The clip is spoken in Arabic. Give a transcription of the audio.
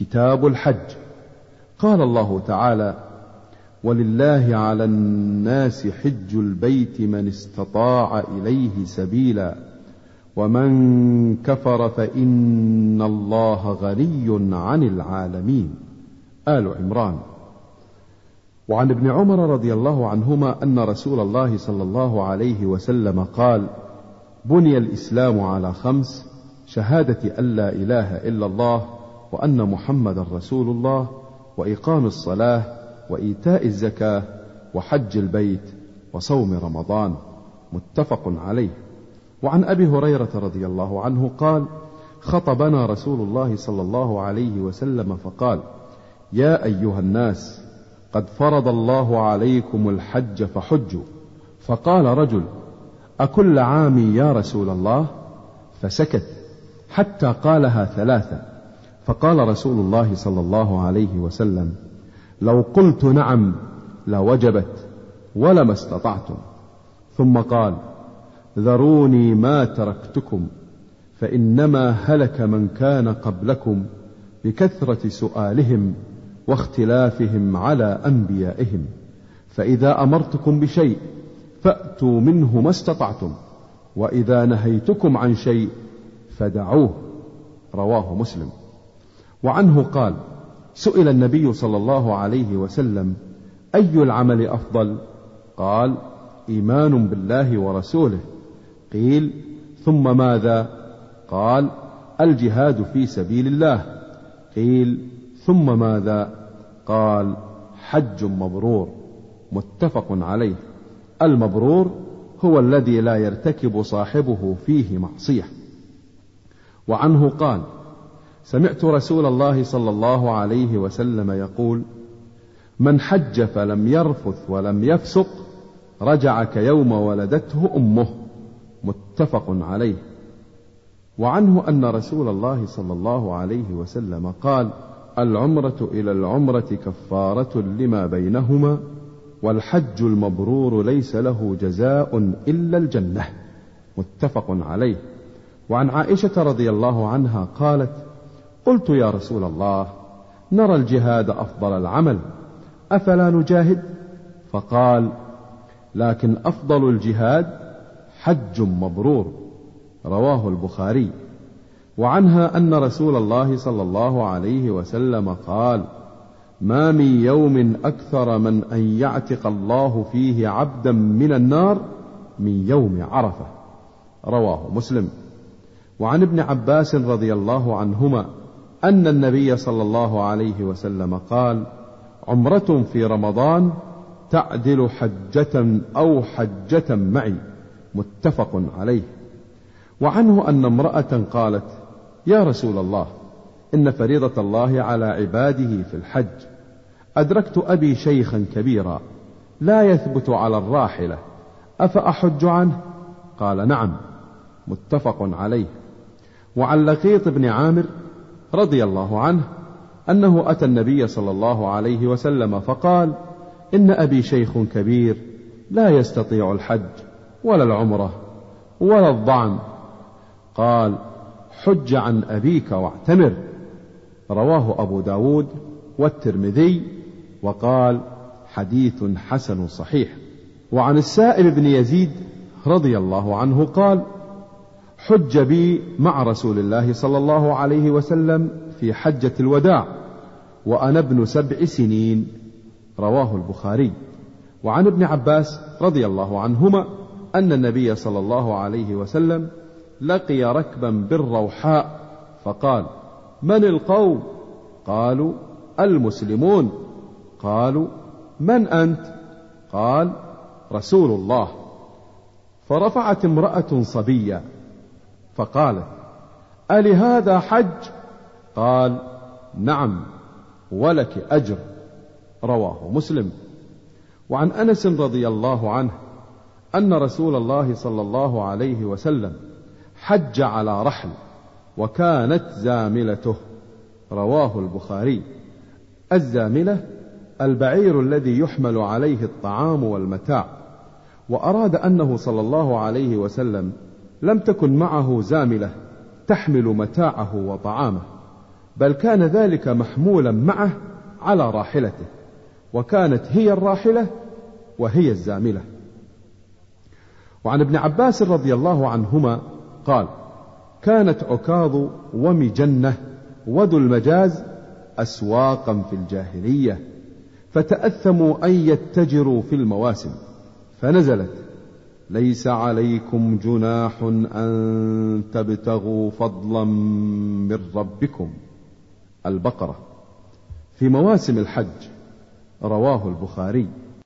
كتاب الحج. قال الله تعالى: ولله على الناس حج البيت من استطاع إليه سبيلا ومن كفر فإن الله غني عن العالمين. آل عمران. وعن ابن عمر رضي الله عنهما أن رسول الله صلى الله عليه وسلم قال: بني الإسلام على 5: شهادة أن لا إله إلا الله وأن محمد رسول الله وإقام الصلاة وإيتاء الزكاة وحج البيت وصوم رمضان. متفق عليه. وعن أبي هريرة رضي الله عنه قال: خطبنا رسول الله صلى الله عليه وسلم فقال: يا أيها الناس قد فرض الله عليكم الحج فحجوا. فقال رجل: أكل عام يا رسول الله؟ فسكت حتى قالها 3. فقال رسول الله صلى الله عليه وسلم: لو قلت نعم لوجبت ولما استطعتم. ثم قال: ذروني ما تركتكم فإنما هلك من كان قبلكم بكثرة سؤالهم واختلافهم على أنبيائهم، فإذا أمرتكم بشيء فأتوا منه ما استطعتم، وإذا نهيتكم عن شيء فدعوه. رواه مسلم. وعنه قال: سئل النبي صلى الله عليه وسلم: أي العمل أفضل؟ قال: إيمان بالله ورسوله. قيل: ثم ماذا؟ قال: الجهاد في سبيل الله. قيل: ثم ماذا؟ قال: حج مبرور. متفق عليه. المبرور هو الذي لا يرتكب صاحبه فيه معصية. وعنه قال: سمعت رسول الله صلى الله عليه وسلم يقول: من حج فلم يرفث ولم يفسق رجع كيوم ولدته أمه. متفق عليه. وعنه أن رسول الله صلى الله عليه وسلم قال: العمرة إلى العمرة كفارة لما بينهما، والحج المبرور ليس له جزاء إلا الجنة. متفق عليه. وعن عائشة رضي الله عنها قالت: قلت يا رسول الله، نرى الجهاد أفضل العمل، أفلا نجاهد؟ فقال: لكن أفضل الجهاد حج مبرور. رواه البخاري. وعنها أن رسول الله صلى الله عليه وسلم قال: ما من يوم أكثر من أن يعتق الله فيه عبدا من النار من يوم عرفة. رواه مسلم. وعن ابن عباس رضي الله عنهما أن النبي صلى الله عليه وسلم قال: عمرة في رمضان تعدل حجة أو حجة معي. متفق عليه. وعنه أن امرأة قالت: يا رسول الله، إن فريضة الله على عباده في الحج، أدركت أبي شيخا كبيرا لا يثبت على الراحلة، أفأحج عنه؟ قال: نعم. متفق عليه. وعن لقيط بن عامر رضي الله عنه أنه أتى النبي صلى الله عليه وسلم فقال: إن أبي شيخ كبير لا يستطيع الحج ولا العمرة ولا الضعن. قال: حج عن أبيك واعتمر. رواه أبو داود والترمذي، وقال: حديث حسن صحيح. وعن السائب بن يزيد رضي الله عنه قال: حج بي مع رسول الله صلى الله عليه وسلم في حجة الوداع وأنا ابن 7 سنين. رواه البخاري. وعن ابن عباس رضي الله عنهما أن النبي صلى الله عليه وسلم لقي ركبا بالروحاء فقال: من القوم؟ قالوا: المسلمون. قالوا: من أنت؟ قال: رسول الله. فرفعت امرأة صبية فقالت: ألهذا حج؟ قال: نعم ولك أجر. رواه مسلم. وعن أنس رضي الله عنه أن رسول الله صلى الله عليه وسلم حج على رحل وكانت زاملته. رواه البخاري. الزاملة البعير الذي يحمل عليه الطعام والمتاع، وأراد أنه صلى الله عليه وسلم لم تكن معه زاملة تحمل متاعه وطعامه، بل كان ذلك محمولا معه على راحلته، وكانت هي الراحلة وهي الزاملة. وعن ابن عباس رضي الله عنهما قال: كانت عكاظ ومجنة وذو المجاز أسواقا في الجاهلية، فتأثموا أن يتجروا في المواسم، فنزلت: ليس عليكم جناح أن تبتغوا فضلا من ربكم. البقرة. في مواسم الحج. رواه البخاري.